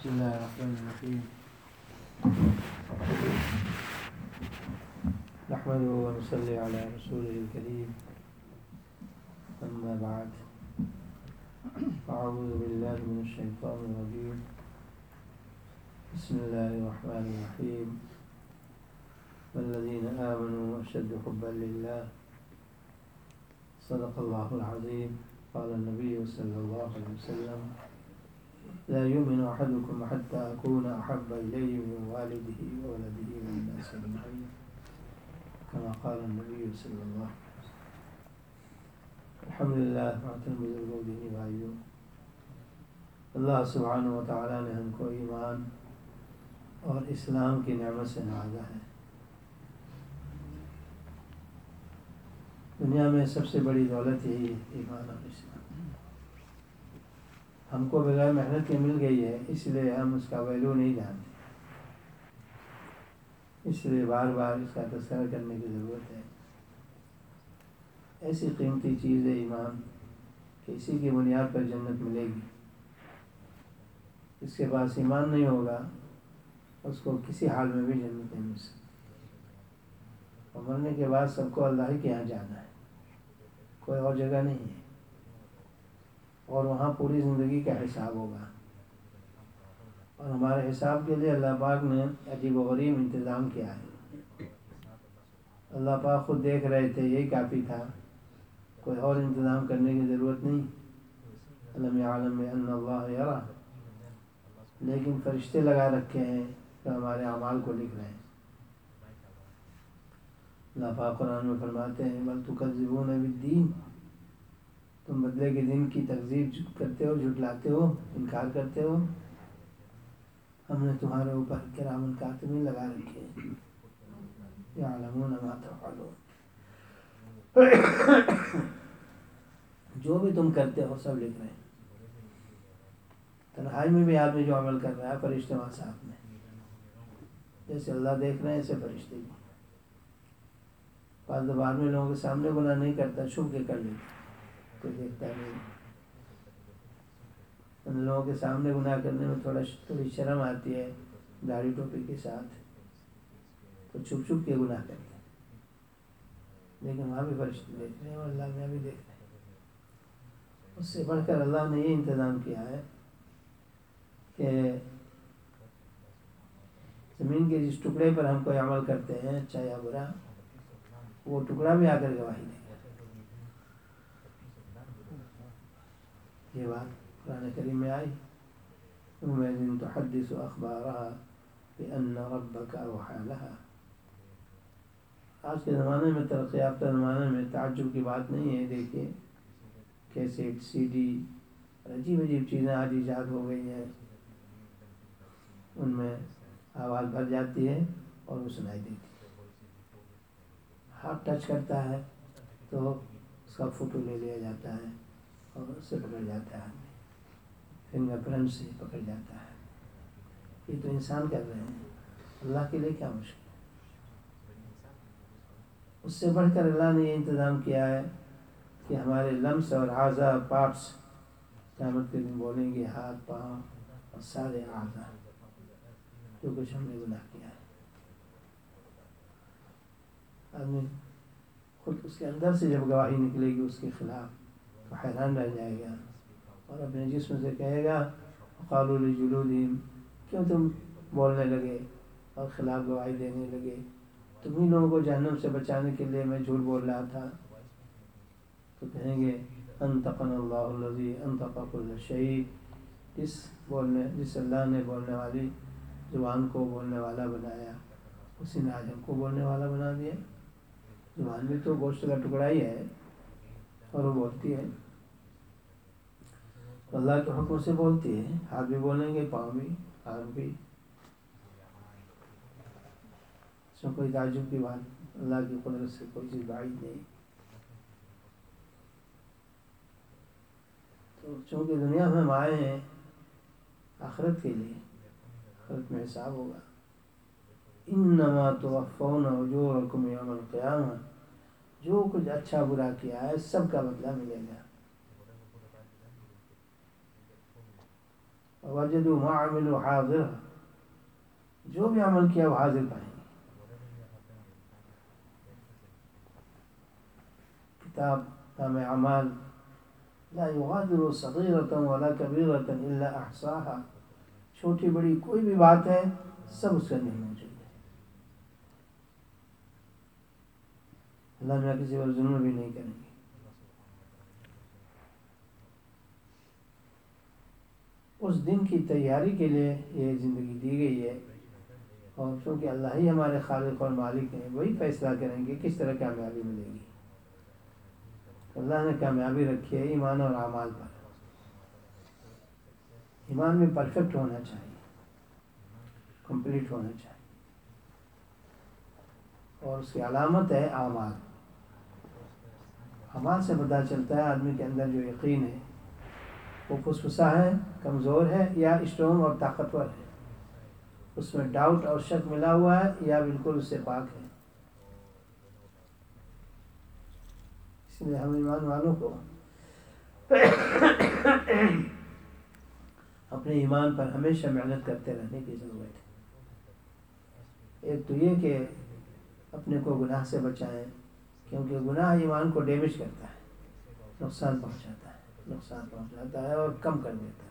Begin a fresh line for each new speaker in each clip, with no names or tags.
بسم الله الرحمن الرحيم نحمده ونصلي على رسوله الكريم أما بعد أعوذ بالله من الشيطان الرجيم بسم الله الرحمن الرحيم والذين آمنوا أشد حبا لله صدق الله العظيم قال النبي صلى الله عليه وسلم لا يؤمن أحدكم حتى أكون أحب إليه من والده وولده والناس أجمعين كما قال النبي صلی اللہ علیہ وسلم. الحمدللہ محترم بزرگوں دینی بھائیوں، اللہ سبحانہ و تعالیٰ نے ہم کو ایمان اور اسلام کی نعمت سے نوازا ہے. دنیا میں سب سے بڑی دولت یہی ہے، ایمان اور اسلام. ہم کو بغیر محنت کے مل گئی ہے، اس لیے ہم اس کا ویلیو نہیں جانتے، اس لیے بار بار اس کا تذکرہ کرنے کی ضرورت ہے. ایسی قیمتی چیز ہے ایمان کہ اسی کی بنیاد پر جنت ملے گی. اس کے پاس ایمان نہیں ہوگا اس کو کسی حال میں بھی جنت نہیں مل سکتی. اور مرنے کے بعد سب کو اللہ ہی کے یہاں جانا ہے، کوئی اور جگہ نہیں ہے، اور وہاں پوری زندگی کا حساب ہوگا. اور ہمارے حساب کے لیے اللہ پاک نے عجیب و غریب انتظام کیا ہے. اللہ پاک خود دیکھ رہے تھے، یہی کافی تھا، کوئی اور انتظام کرنے کی ضرورت نہیں. علم عالم میں ان اللہ یرا، لیکن فرشتے لگا رکھے ہیں جو ہمارے اعمال کو لکھ رہے ہیں. اللہ پاک قرآن میں فرماتے ہیں بل تکذبون بالدین، تم بدلے کے دن کی تکذیب کرتے ہو، جھٹلاتے ہو، انکار کرتے ہو. ہم نے تمہارے اوپر کرام کاتبین لگا رکھے ہیں، یعلمون ما تفعلون، جو بھی تم کرتے ہو سب لکھ رہے ہیں. تنہائی میں بھی آدمی جو عمل کر رہا ہے فرشتے وہاں ساتھ میں، جیسے اللہ دیکھ رہے ہیں ایسے فرشتے بھی. بعض دفعہ آدمی لوگوں کے سامنے گناہ نہیں کرتا، چھپ کے کر لیتا، کوئی دیکھتا نہیں. ان لوگوں کے سامنے گناہ کرنے میں تھوڑی شرم آتی ہے، داڑھی ٹوپی کے ساتھ تو چھپ چھپ کے گناہ کرتے ہیں، لیکن وہاں بھی فرشتے دیکھ رہے ہیں اور اللہ میں بھی دیکھ رہے ہیں. اس سے بڑھ کر اللہ نے یہ انتظام کیا ہے کہ زمین کے جس ٹکڑے پر ہم کوئی عمل کرتے ہیں اچھا یا برا، وہ ٹکڑا بھی آ کر گواہی دے گا. یہ بات قرآن کریم میں آئی، يومئذ تحدث أخبارها بأن ربك أوحى لها. آج کے زمانے میں، ترقی یافتہ زمانے میں، تعجب کی بات نہیں ہے. دیکھیے کیسٹ، سی ڈی، عجیب عجیب چیزیں آج ایجاد ہو گئی ہیں، ان میں آواز بھر جاتی ہے اور وہ سنائی دیتی ہے. ہاتھ ٹچ کرتا ہے تو اس کا فوٹو لے لیا جاتا ہے اور اس سے پکڑ جاتا ہے، فنگر پرنٹ سے پکڑ جاتا ہے. یہ تو انسان کر رہے ہیں، اللہ کے لیے کیا مشکل ہے. اس سے بڑھ کر اللہ نے یہ انتظام کیا ہے کہ ہمارے لمس اور اعضاء پارٹس قیامت کے دن بولیں گے، ہاتھ، پاؤں اور سارے اعضاء، جو کچھ ہم نے گناہ کیا ہے. آدمی خود اس کے اندر سے جب گواہی نکلے گی اس کے خلاف تو حیران رہ جائے گا، اور اپنے جسم سے کہے گا قالوا لجلودہم، کیوں تم بولنے لگے اور خلاف گواہی دینے لگے؟ تمہیں لوگوں کو جہنم سے بچانے کے لیے میں جھوٹ بول رہا تھا. تو کہیں گے انطقنا اللہ الذی انطق کل شیء، جس اللہ نے بولنے والی زبان کو بولنے والا بنایا، اسی نے آج ہم کو بولنے والا بنا دیا. زبان بھی تو گوشت کا ٹکڑا ہی ہے اور وہ بولتی ہے، اللہ کے حکم سے بولتی ہے. ہاتھ بھی بولیں گے، پاؤں بھی، آنکھ بھی. اس میں کوئی تعجب کی بات، اللہ کی قدرت سے کوئی چیز بعید نہیں. تو چونکہ دنیا میں ہم آئے ہیں آخرت کے لیے، آخرت میں حساب ہوگا. انما توفون اجورکم یوم القیامہ، جو کچھ اچھا برا کیا ہے سب کا بدلہ ملے گا. اور وجدوا ما عملوا حاضر، جو بھی عمل کیا وہ حاضر پائیں گے. کتاب نام اعمال لا یغادر صغیرۃ ولا کبیرۃ الا احصاها، چھوٹی بڑی کوئی بھی بات ہے سب اس کے اندر موجود ہے. اللہ نے کسی پر ظلم بھی نہیں کریں گے. اس دن کی تیاری کے لیے یہ زندگی دی گئی ہے، اور چونکہ اللہ ہی ہمارے خالق اور مالک ہیں، وہی فیصلہ کریں گے کس طرح کامیابی ملے گی. اللہ نے کامیابی رکھی ہے ایمان اور اعمال پر. ایمان بھی پرفیکٹ ہونا چاہیے، کمپلیٹ ہونا چاہیے، اور اس کی علامت ہے اعمال. اعمال سے پتہ چلتا ہے آدمی کے اندر جو یقین ہے وہ پھسپھسا ہے، کمزور ہے، یا اسٹرانگ اور طاقتور ہے، اس میں ڈاؤٹ اور شک ملا ہوا ہے، یا بالکل اس سے پاک ہے. اس لیے ہم ایمان والوں کو اپنے ایمان پر ہمیشہ محنت کرتے رہنے کی ضرورت ہے. ایک تو یہ کہ اپنے کو گناہ سے بچائیں، کیونکہ گناہ ایمان کو ڈیمیج کرتا ہے، نقصان پہنچاتا ہے اور کم کر دیتا ہے.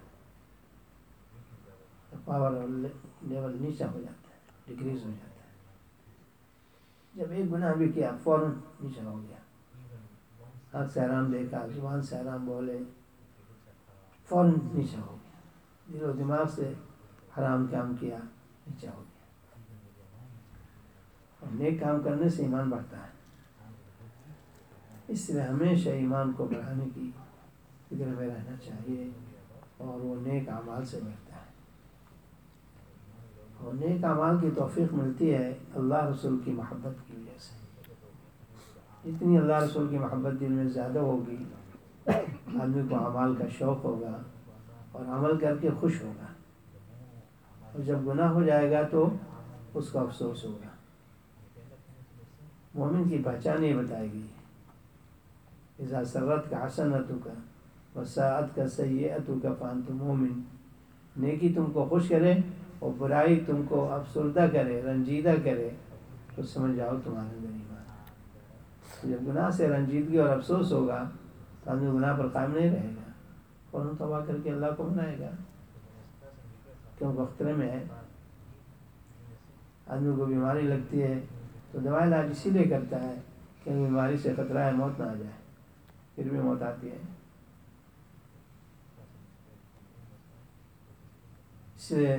پاور اور لیول نیچا ہو جاتا ہے، ڈکریز ہو جاتا ہے. جب ایک گناہ بھی کیا فوراً نیچا ہو گیا، ہاتھ سے حرام دیکھا، زبان سے حرام بولے، فوراً نیچا ہو گیا. دل و دماغ سے حرام کام کیا، نیچا ہو گیا. اور نیک کام کرنے سے ایمان بڑھتا ہے. اس لیے ہمیشہ ایمان کو بڑھانے کی فکر میں رہنا چاہیے، اور وہ نیک اعمال سے بڑھتا ہے. اور نیک اعمال کی توفیق ملتی ہے اللہ رسول کی محبت کی وجہ سے. جتنی اللہ رسول کی محبت دل میں زیادہ ہوگی، آدمی کو اعمال کا شوق ہوگا اور عمل کر کے خوش ہوگا. اور جب گناہ ہو جائے گا تو اس کا افسوس ہوگا. مومن کی پہچان یہ بتائے گی، اذا سرت کا حسنتک وساءت کا سیئتک فانت مومن. نیکی تم کو خوش کرے اور برائی تم کو افسردہ کرے، رنجیدہ کرے، تو سمجھ جاؤ تمہارے اندر ایمان. جب گناہ سے رنجیدگی اور افسوس ہوگا تو آدمی گناہ پر قائم نہیں رہے گا، فوراً توبہ کر کے اللہ کو منائے گا. کیوں خطرے میں ہے. آدمی کو بیماری لگتی ہے تو دوائی علاج اسی لیے کرتا ہے کہ بیماری سے خطرہ ہے موت نہ آ جائے، پھر بھی موت آتی ہے. اس لیے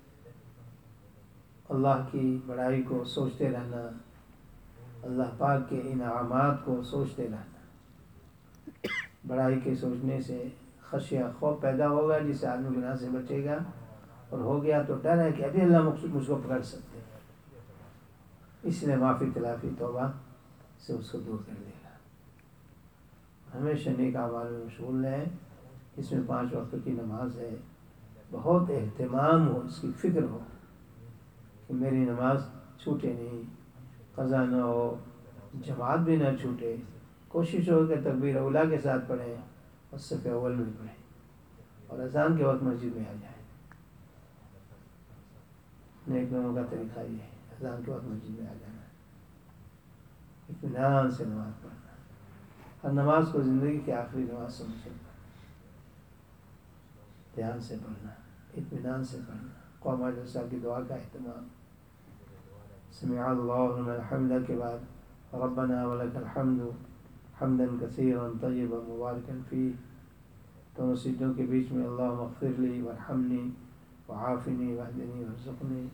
اللہ کی بڑائی کو سوچتے رہنا، اللہ پاک کے انعامات کو سوچتے رہنا. بڑائی کے سوچنے سے خشیہ خوف پیدا ہوگا، جس سے آدمی گناہ سے بچے گا. اور ہو گیا تو ڈر ہے کہ ابھی اللہ مجھ کو پکڑ سکتے ہیں، اس لیے معافی تلافی توبہ سے اس کو دور کر دے گا. ہمیشہ نیک اعمال میں مشغول رہیں. اس میں 5 وقت کی نماز ہے، بہت اہتمام ہو، اس کی فکر ہو کہ میری نماز چھوٹے نہیں، قضا نہ ہو، جماعت بھی نہ چھوٹے. کوشش ہو کہ تکبیر اولیٰ کے ساتھ پڑھیں اور صف اول میں پڑھیں، اور اذان کے وقت مسجد میں آ جائیں. نیک لوگوں کا طریقہ یہ ہے، اذان کے وقت مسجد میں آ جانا، اطمینان سے نماز پڑھنا. ہر نماز کو زندگی کی آخری نماز سمجھنا، دھیان سے پڑھنا، اطمینان سے پڑھنا. قوم جلسہ کی دعا کا اہتمام، سمع اللہ لمن حمدہ کے بعد ربنا ولک الحمد حمدا کثیرا طیبا مبارکا فیہ. دونوں سجدوں کے بیچ میں اللہم اغفر لی وارحمنی وعافنی واہدنی وارزقنی.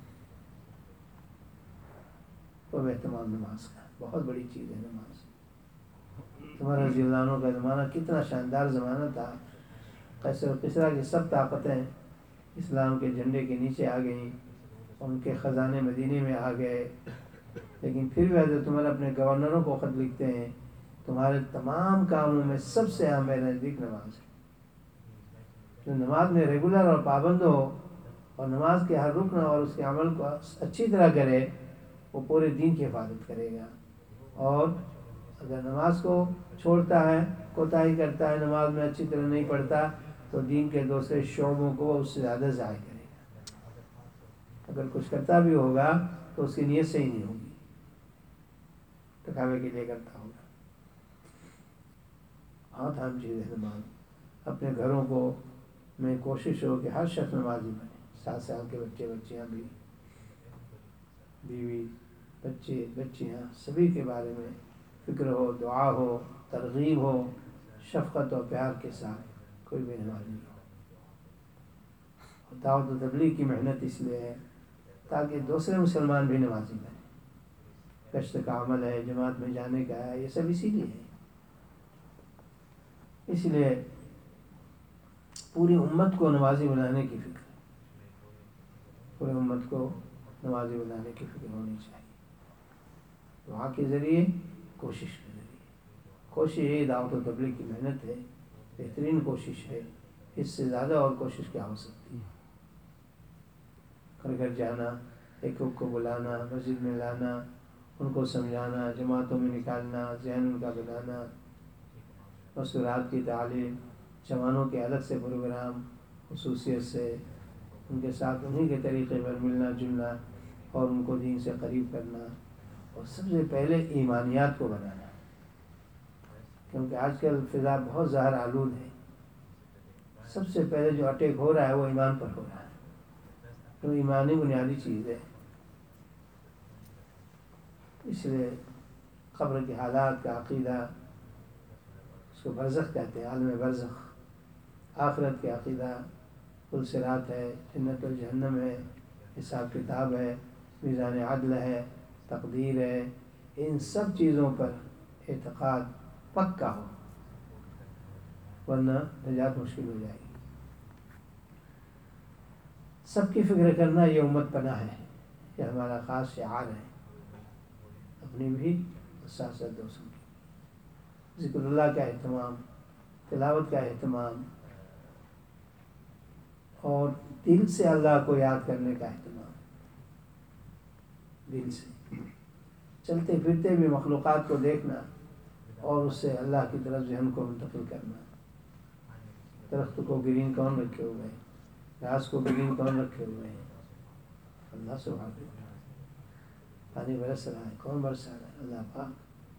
تو اہتمام نماز کا بہت بڑی چیز ہے. نماز عمر رضی اللہ عنہ کا زمانہ کتنا شاندار زمانہ تھا. قیصر و کسریٰ کی سب طاقتیں اسلام کے جھنڈے کے نیچے آ گئیں، ان کے خزانے مدینے میں آ گئے. لیکن پھر بھی حضرت عمر اپنے گورنروں کو خط لکھتے ہیں، تمہارے تمام کاموں میں سب سے اہم میرے نزدیک نماز ہے. جو نماز میں ریگولر اور پابند ہو اور نماز کے ہر رکن اور اس کے عمل کو اچھی طرح کرے، وہ پورے دین کی حفاظت کرے گا. اور اگر نماز کو چھوڑتا ہے، کوتاہی کرتا ہے، نماز میں اچھی طرح نہیں پڑھتا، تو دین کے دوسرے شعبوں کو اس سے زیادہ ضائع کرے گا. اگر کچھ کرتا بھی ہوگا تو اس کی نیت سے ہی نہیں ہوگی، دکھاوے کے لیے کرتا ہوگا. بہت اہم چیز ہے نماز. اپنے گھروں کو میں کوشش ہو کہ ہر شخص نمازی بنے. 7 سال کے بچے بچیاں بھی، بیوی بچے بچیاں سبھی کے بارے میں فکر ہو، دعا ہو، ترغیب ہو، شفقت و پیار کے ساتھ کوئی بھی نمازی ہو. دعوت و تبلیغ کی محنت اس لیے ہے تاکہ دوسرے مسلمان بھی نمازی بنیں. گشت کا عمل ہے، جماعت میں جانے کا ہے، یہ سب اسی لیے ہے. اس لیے پوری امت کو نمازی بنانے کی فکر، پوری امت کو نمازی بنانے کی فکر ہونی چاہیے. دعا کے ذریعے، کوشش کے ذریعے. کوشش یہ دعوت و تبلیغ کی محنت ہے، بہترین کوشش ہے. اس سے زیادہ اور کوشش کیا ہو سکتی ہے؟ گھر گھر جانا، ایک کو بلانا، مسجد میں لانا، ان کو سمجھانا، جماعتوں میں نکالنا، ذہن ان کا بنانا، مسورات کی تعلیم، جوانوں کے الگ سے پروگرام خصوصیت سے ان کے ساتھ انہیں کے طریقے پر ملنا جلنا اور ان کو دین سے قریب کرنا. اور سب سے پہلے ایمانیات کو بنانا، کیونکہ آج کل فضا بہت زہر آلود ہے. سب سے پہلے جو اٹیک ہو رہا ہے وہ ایمان پر ہو رہا ہے. تو ایمانی بنیادی چیز ہے. اس لیے قبر کے حالات کا عقیدہ، اس کو برزخ کہتے ہیں، عالم برزخ. آخرت کے عقیدہ، پلصراط ہے، جنت و جہنم ہے، حساب کتاب ہے، میزان عدل ہے، تقدیر ہے. ان سب چیزوں پر اعتقاد پکا ہو، ورنہ نجات مشکل ہو جائے گی. سب کی فکر کرنا یہ امت پناہ ہے، یہ ہمارا خاص شعار ہے، اپنی بھی اور ساتھ ساتھ دوستوں کی. ذکر اللہ کا اہتمام، تلاوت کا اہتمام، اور دل سے اللہ کو یاد کرنے کا اہتمام. دل سے چلتے پھرتے بھی مخلوقات کو دیکھنا اور اس سے اللہ کی طرف ذہن کو منتقل کرنا. درخت کو گرین کون رکھے ہوئے ہیں؟ گھاس کو گرین کون رکھے ہوئے ہیں؟ اللہ سبحانہ و تعالیٰ. پانی برس رہا ہے، کون برسا رہا ہے؟ اللہ پاک.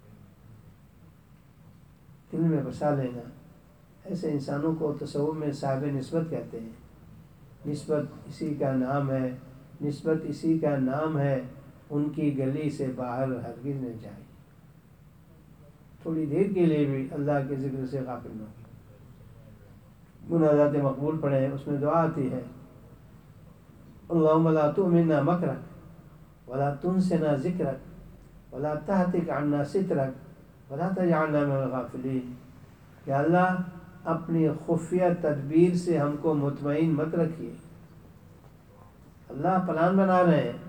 دل میں بسا لینا. ایسے انسانوں کو تصوف میں صاحب نسبت کہتے ہیں. نسبت اسی کا نام ہے، نسبت اسی کا نام ہے، ان کی گلی سے باہر ہرگز نہ جائے. تھوڑی دیر کے لیے بھی اللہ کے ذکر سے غافل نہ ہو. مناجات مقبول پڑھیں، اس میں دعا آتی ہے، اللہم لا تؤمنا مکرک ولا تنسنا ذکرک ولا تہتک عنا سترک ولا تجعلنا من الغافلین. کہ اللہ اپنی خفیہ تدبیر سے ہم کو مطمئن مت رکھیے. اللہ پلان بنا رہے ہیں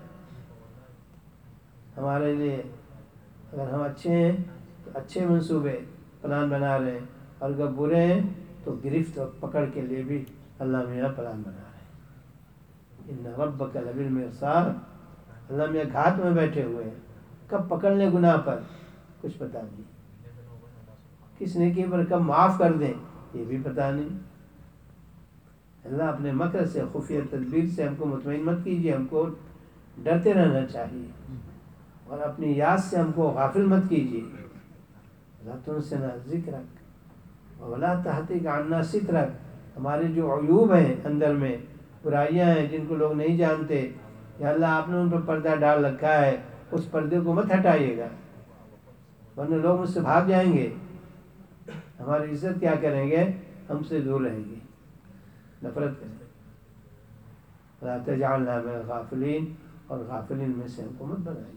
ہمارے لیے. اگر ہم اچھے ہیں تو اچھے منصوبے پلان بنا رہے ہیں، اور اگر برے ہیں تو گرفت اور پکڑ کے لیے بھی اللہ میاں پلان بنا رہے ہیں. ان ربک لبالمرصاد. اللہ میاں گھات میں بیٹھے ہوئے ہیں، کب پکڑ لیں گناہ پر کچھ پتہ نہیں، کس نیکی پر کب معاف کر دیں یہ بھی پتہ نہیں. اللہ اپنے مکر سے، خفیہ تدبیر سے ہم کو مطمئن مت کیجیے. ہم کو ڈرتے رہنا چاہیے، اور اپنی یاد سے ہم کو غافل مت کیجیے. لا تنسنا ذکرک ولا تہتک عنا سترک. ہمارے جو عیوب ہیں اندر میں، برائیاں ہیں جن کو لوگ نہیں جانتے، یا اللہ آپ نے ان پر پردہ ڈال رکھا ہے، اس پردے کو مت ہٹائیے گا، ورنہ لوگ مجھ سے بھاگ جائیں گے، ہماری عزت کیا کریں گے، ہم سے دور رہیں گے، نفرت کریں گے. ولا تجعلنا من الغافلین. اور غافلین میں سے ہم کو مت بنائیے.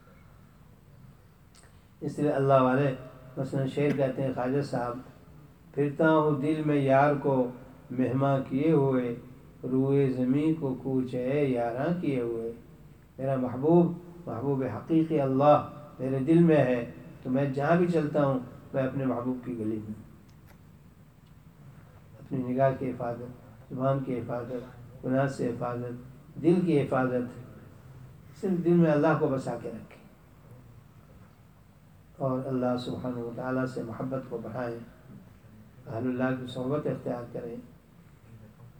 اس لیے اللہ والے مثلا شعر کہتے ہیں خواجہ صاحب، پھرتا ہوں دل میں یار کو مہماں کیے ہوئے، روئے زمین کو کوچ ہے یاراں کیے ہوئے. میرا محبوب، محبوب حقیقی اللہ میرے دل میں ہے، تو میں جہاں بھی چلتا ہوں میں اپنے محبوب کی گلی میں. اپنی نگاہ کی حفاظت، زبان کی حفاظت، گناہ سے حفاظت، دل کی حفاظت. صرف دل میں اللہ کو بسا کے رکھیں، اور اللہ سبحانہ و تعالیٰ سے محبت کو بڑھائیں، اہل اللہ کی صحبت اختیار کریں،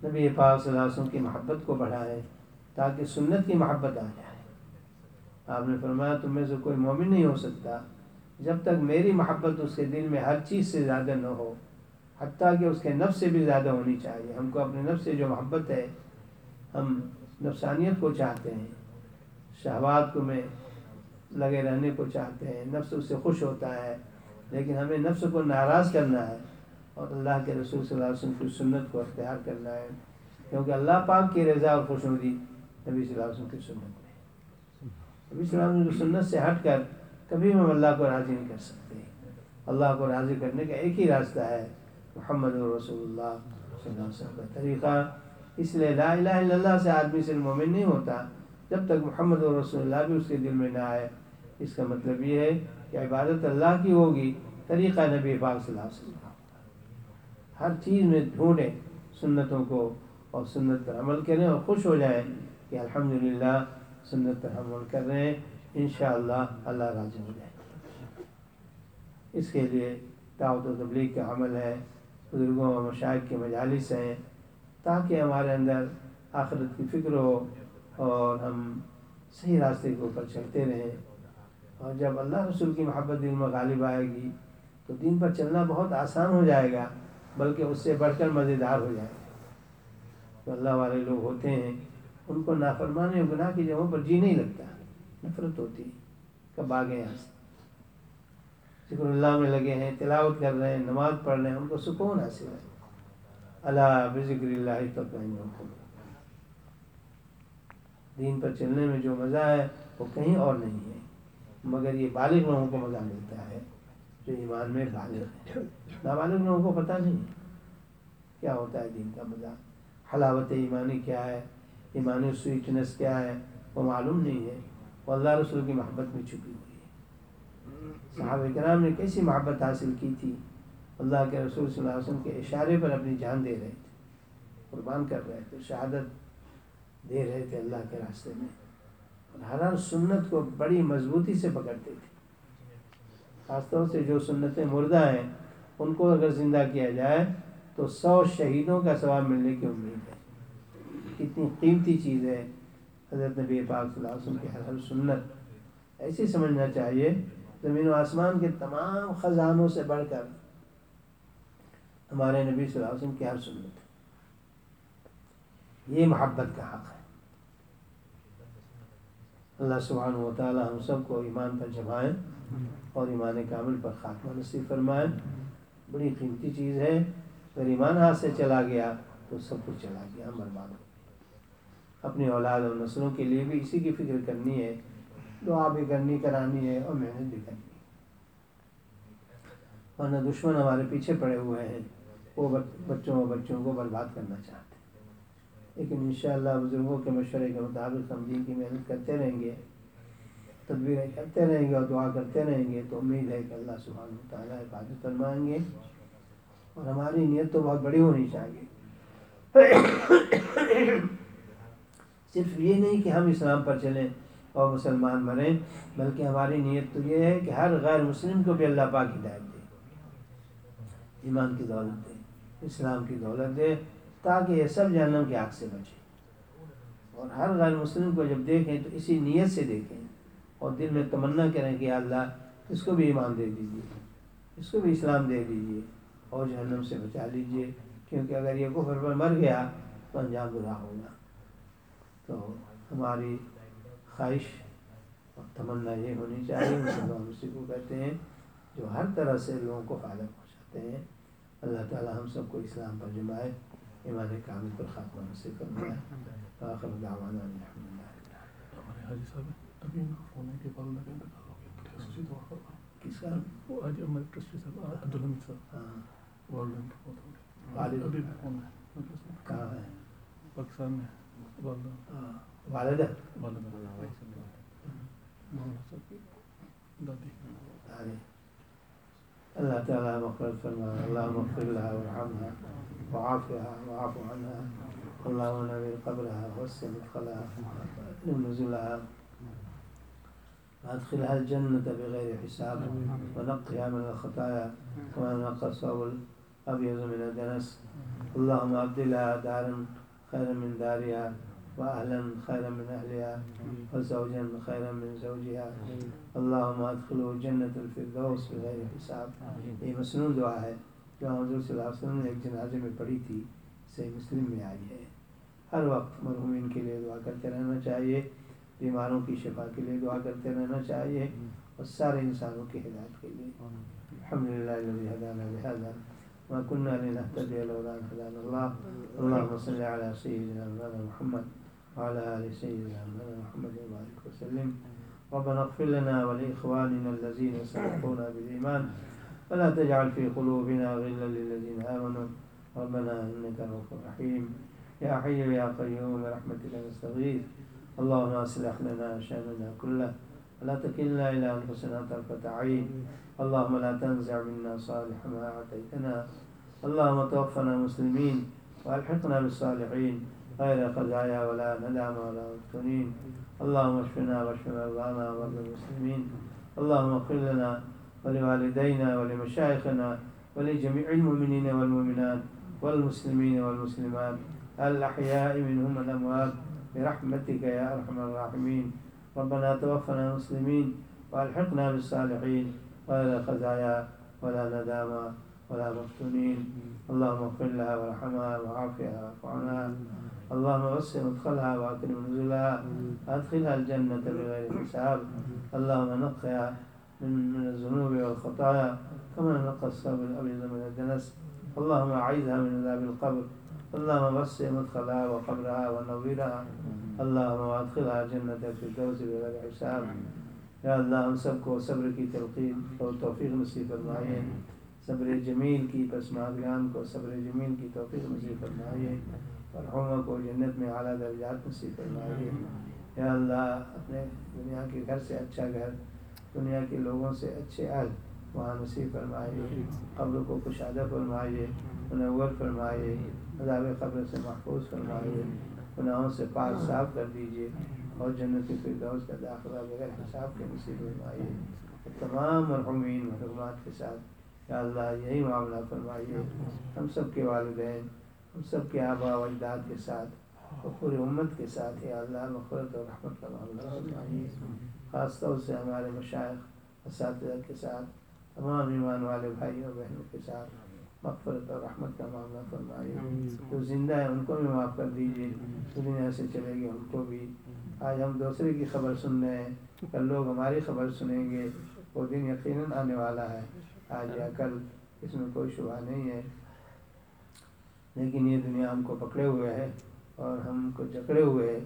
نبی پاک صلی اللہ علیہ وسلم کی محبت کو بڑھائیں تاکہ سنت کی محبت آ جائے۔ آپ نے فرمایا تم میں سے کوئی مومن نہیں ہو سکتا جب تک میری محبت اس کے دل میں ہر چیز سے زیادہ نہ ہو، حتیٰ کہ اس کے نفس سے بھی زیادہ ہونی چاہیے۔ ہم کو اپنے نفس سے جو محبت ہے، ہم نفسانیت کو چاہتے ہیں، شہوات کو میں لگے رہنے کو چاہتے ہیں، نفس اس سے خوش ہوتا ہے، لیکن ہمیں نفس کو ناراض کرنا ہے اور اللہ کے رسول صلی اللہ علیہ وسلم کی سنت کو اختیار کرنا ہے، کیونکہ اللہ پاک کی رضا اور خوشنودی نبی صلی اللہ علیہ وسلم کی سنت میں ہے۔ نبی صلی اللہ علیہ وسلم کی سنت سے ہٹ کر کبھی ہم اللہ کو راضی نہیں کر سکتے۔ اللہ کو راضی کرنے کا ایک ہی راستہ ہے، محمد رسول اللہ صلی اللہ علیہ وسلم کا طریقہ۔ اس لیے لا الہ الا اللہ سے آدمی صرف مومن نہیں ہوتا جب تک محمد رسول اللہ بھی اس کے دل میں نہ آئے۔ اس کا مطلب یہ ہے کہ عبادت اللہ کی ہوگی، طریقہ نبی پاک صلی اللہ علیہ وسلم کا۔ ہر چیز میں ڈھونڈیں سنتوں کو اور سنت پر عمل کریں اور خوش ہو جائیں کہ الحمدللہ سنت پر عمل کر رہے ہیں، انشاءاللہ اللہ راضی ہو جائے۔ اس کے لیے دعوت و تبلیغ کا عمل ہے، بزرگوں اور مشائخ کے مجالس ہیں، تاکہ ہمارے اندر آخرت کی فکر ہو اور ہم صحیح راستے کے اوپر چلتے رہیں۔ اور جب اللہ رسول کی محبت دل میں غالب آئے گی تو دین پر چلنا بہت آسان ہو جائے گا، بلکہ اس سے بڑھ کر مزیدار ہو جائے گا۔ تو اللہ والے لوگ ہوتے ہیں، ان کو نافرمانی اور گناہ کی جگہوں پر جی نہیں لگتا، نفرت ہوتی ہے، کب آگے یہاں سے ذکر اللہ میں لگے ہیں، تلاوت کر رہے ہیں، نماز پڑھ رہے ہیں، ان کو سکون حاصل ہے۔ الا بذکر اللہ تطمئن القلوب۔ دین پر چلنے میں جو مزہ ہے وہ کہیں اور نہیں ہے، مگر یہ بالغ لوگوں کو مزہ ملتا ہے جو ایمان میں بالغ ہے۔ نابالغ لوگوں کو پتہ نہیں کیا ہوتا ہے دین کا مزہ، حلاوت ایمانی کیا ہے، ایمانی سویٹنس کیا ہے، وہ معلوم نہیں ہے، وہ اللہ رسول کی محبت میں چھپی ہوئی ہے۔ صحابہ کرام نے کیسی محبت حاصل کی تھی، اللہ کے رسول صلی اللہ علیہ وسلم کے اشارے پر اپنی جان دے رہے تھے، قربان کر رہے تھے، شہادت دے رہے تھے اللہ کے راستے میں، اور ہر سنت کو بڑی مضبوطی سے پکڑتے تھے۔ خاص طور سے جو سنتیں مردہ ہیں ان کو اگر زندہ کیا جائے تو 100 شہیدوں کا ثواب ملنے کی امید ہے۔ کتنی قیمتی چیز ہے حضرت نبی پاک صلی اللہ علیہ وسلم کی ہر سنت، ایسے سمجھنا چاہیے زمین و آسمان کے تمام خزانوں سے بڑھ کر ہمارے نبی صلی اللہ علیہ وسلم کی ہر سنت، یہ محبت کا حق ہے۔ اللہ سبحانہ و تعالی ہم سب کو ایمان پر جمائیں اور ایمان کامل پر خاتمہ نصیب فرمائیں۔ بڑی قیمتی چیز ہے، اگر ایمان ہاتھ سے چلا گیا تو سب کچھ چلا گیا، ہم برباد ہو گئے۔ اپنی اولاد اور نسلوں کے لیے بھی اسی کی فکر کرنی ہے، دعا بھی کرنی کرانی ہے اور محنت بھی کرنی ہے، ورنہ دشمن ہمارے پیچھے پڑے ہوئے ہیں، وہ بچوں کو برباد کرنا چاہتے ہیں۔ لیکن انشاءاللہ بزرگوں کے مشورے کے مطابق ہم دین کی محنت کرتے رہیں گے، تدبیریں کرتے رہیں گے اور دعا کرتے رہیں گے، تو امید ہے کہ اللہ سبحانہ و تعالیٰ حفاظت فرمائیں گے۔ اور ہماری نیت تو بہت بڑی ہونی چاہیے، صرف یہ نہیں کہ ہم اسلام پر چلیں اور مسلمان بنیں، بلکہ ہماری نیت تو یہ ہے کہ ہر غیر مسلم کو بھی اللہ پاک ہدایت دے، ایمان کی دولت دے، اسلام کی دولت دے، تاکہ یہ سب جہنم کی آگ سے بچے۔ اور ہر غیر مسلم کو جب دیکھیں تو اسی نیت سے دیکھیں اور دل میں تمنا کریں کہ اللہ اس کو بھی ایمان دے دیجیے، اس کو بھی اسلام دے دیجیے اور جہنم سے بچا لیجیے، کیونکہ اگر یہ کفر پر مر گیا تو انجام برا ہوگا۔ تو ہماری خواہش اور تمنا یہ ہونی چاہیے، مسلمان اسی کو کہتے ہیں جو ہر طرح سے لوگوں کو فائدہ پہنچاتے ہیں۔ اللہ تعالی ہم سب کو اسلام پر جمائے، ایمان کامل پر خاتمہ نصیب فرمائے۔ آخر دعوانا الحمدللہ۔
ہمارے حاجی صاحب ابھی ان کا فون ہے کہ والدہ کا انتقال ہو گیا، اسی دعا کرنا۔
کس کا؟
وہ آج ہمارے ٹرسٹی صاحب عبدالحمید صاحب،
ہاں،
والدہ ان کا فون ہو گیا،
والد
ابھی بھی فون ہے
کہاں ہے؟
پاکستان میں، والدہ
والدہ
مولانا صاحب کی دادی۔
اللہ تعالیٰ مغفرت فرمائے، اللہم اغفر لها وارحمها وعافها واعف عنها، اللہم نور قبرها وسع مدخلها واکرم نزلها وادخلها الجنة بغير حساب ونقها من الخطايا كما نقى الثوب أبيض من الدنس اللهم أبدلها دارا خيرا من دارها وأهلا خيرا من أهلها وزوجا خيرا من زوجها اللهم أدخله جنة الفردوس بغير حساب. یہ مسنون دعا ہے جو حضور صلی اللہ علیہ وسلم نے ایک جنازے میں پڑھی تھی، صحیح مسلم میں آئی ہے. ہر وقت مرحومین کے لیے دعا کرتے رہنا چاہیے، بیماروں کی شفا کے لیے دعا کرتے رہنا چاہیے اور سارے انسانوں کی ہدایت کے لیے. الحمدللہ الذی ہدانا لہذا وما كنا لنهتدي لولا ان هدانا الله. اللهم صل على سيدنا مولانا محمد وعلى ال سيدنا مولانا محمد وبارك وسلم. ربنا اغفر لنا ولاخواننا الذين سبقونا بالايمان ولا تجعل في قلوبنا غلا للذين امنوا ربنا انك رؤوف رحيم. يا حي يا قيوم برحمتك نستغيث اللهم اصلح لنا شاننا كله ولا تكلنا الى انفسنا طرفة عين. اللهم لا تنزع منا صالح ما اعطيتنا. اللهم توفنا مسلمين والحقنا بالصالحين غير خزايا ولا ندم ولا مفتونين. اللهم اشفنا واشف مرضانا ومرضى المسلمين. اللهم اغفر لنا ولوالدينا ولمشايخنا ولجميع المؤمنين والمؤمنات والمسلمين والمسلمات الأحياء منهم والأموات برحمتك يا أرحم الراحمين. ربنا توفنا مسلمين والحقنا بالصالحين غير خزايا ولا ندامى ولا مفتونين. اللهم اغفر لها وارحمها وعافها واعف عنها. اللهم وسع مدخلها واكرم نزلها وادخلها الجنة بغير حساب. اللهم نقها من الذنوب والخطايا كما نقى الثوب الأبيض من الدنس. اللهم أعيذها من عذاب القبر. اللهم وسع مدخلها وقبرها ونورها. اللهم وادخلها جنة الفردوس بغير حساب. یا اللہ ہم سب کو صبر کی تلقین اور توفیق نصیب فرمائیے. صبر جمیل کی پسماندگان کو صبر جمیل کی توفیق نصیب فرمائیے. مرحوموں کو جنت میں اعلیٰ درجات نصیب فرمائیے. یا اللہ اپنے دنیا کے گھر سے اچھا گھر، دنیا کے لوگوں سے اچھے اہل وہاں نصیب فرمائیے. قبر کو کشادہ فرمائیے، منور فرمائیے، عذاب قبر سے محفوظ فرمائیے. گناہوں سے پاک صاف کر دیجیے اور جنت فردوس کا داخلہ بغیر حساب کے نصیب فرمائیے. تمام مرحومین مرحومات کے ساتھ یا اللہ یہی معاملہ فرمائیے. ہم سب کے والدین، ہم سب کے آبا و اجداد کے ساتھ اور پوری امت کے ساتھ یا اللہ مغفرت اور رحمت کا معاملہ فرمائیے. خاص طور سے ہمارے مشائخ اساتذہ کے ساتھ، تمام ایمان والے بھائی اور بہنوں کے ساتھ مغفرت اور رحمت کا معاملہ فرمائیے. جو زندہ ہے ان کو بھی معاف کر دیجیے، دنیا سے چلے گئے ان کو بھی. آج ہم دوسرے کی خبر سن رہے ہیں، کل لوگ ہماری خبر سنیں گے. وہ دن یقیناً آنے والا ہے، آج یا کل، اس میں کوئی شبہ نہیں ہے. لیکن یہ دنیا ہم کو پکڑے ہوئے ہے اور ہم کو جکڑے ہوئے ہے.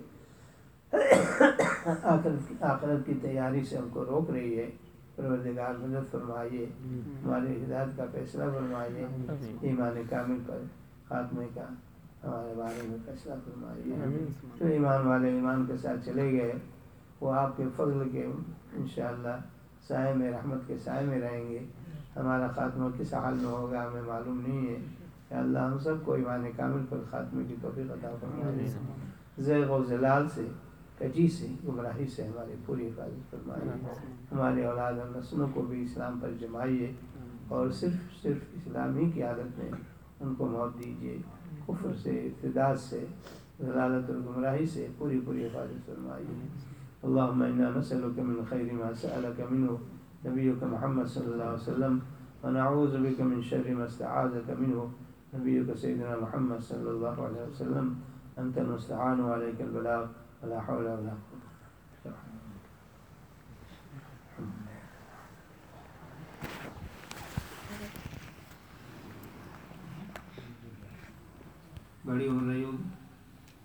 آخرت کی تیاری سے ہم کو روک رہی ہے. پروردگار مدد فرمائیے، ہماری ہدایت کا فیصلہ فرمائیے. ایمان کامل پر خاتمے کا ہمارے بارے میں فیصلہ فرمائیے. جو ایمان والے ایمان کے ساتھ چلے گئے وہ آپ کے فضل کے انشاءاللہ سائے میں، رحمت کے سائے میں رہیں گے. ہمارا خاتمہ کس حال میں ہوگا ہمیں معلوم نہیں ہے. یا اللہ ہم سب کو ایمان کامل پر خاتمے کی توفیق عطا فرمائیے. زیغ و زلال سے، کجی سے، گمراہی سے ہماری پوری حفاظت فرمائیے. ہمارے اولاد اور نسلوں کو بھی اسلام پر جمائیے اور صرف اسلام ہی کی عادت میں ان کو موت دیجیے. کفر سے، ارتداد سے، ضلالت اور گمراہی سے پوری حفاظت فرمائیے. اللهم انا نسألك من خير ما سألك منه نبيك محمد صلى الله عليه وسلم ونعوذ بك من شر ما استعاذك منه نبيك سيدنا محمد صلى الله عليه وسلم. أنت المستعان وعليك البلاغ ولا حول ولا قوة. بڑی عمر رہی ہوگی.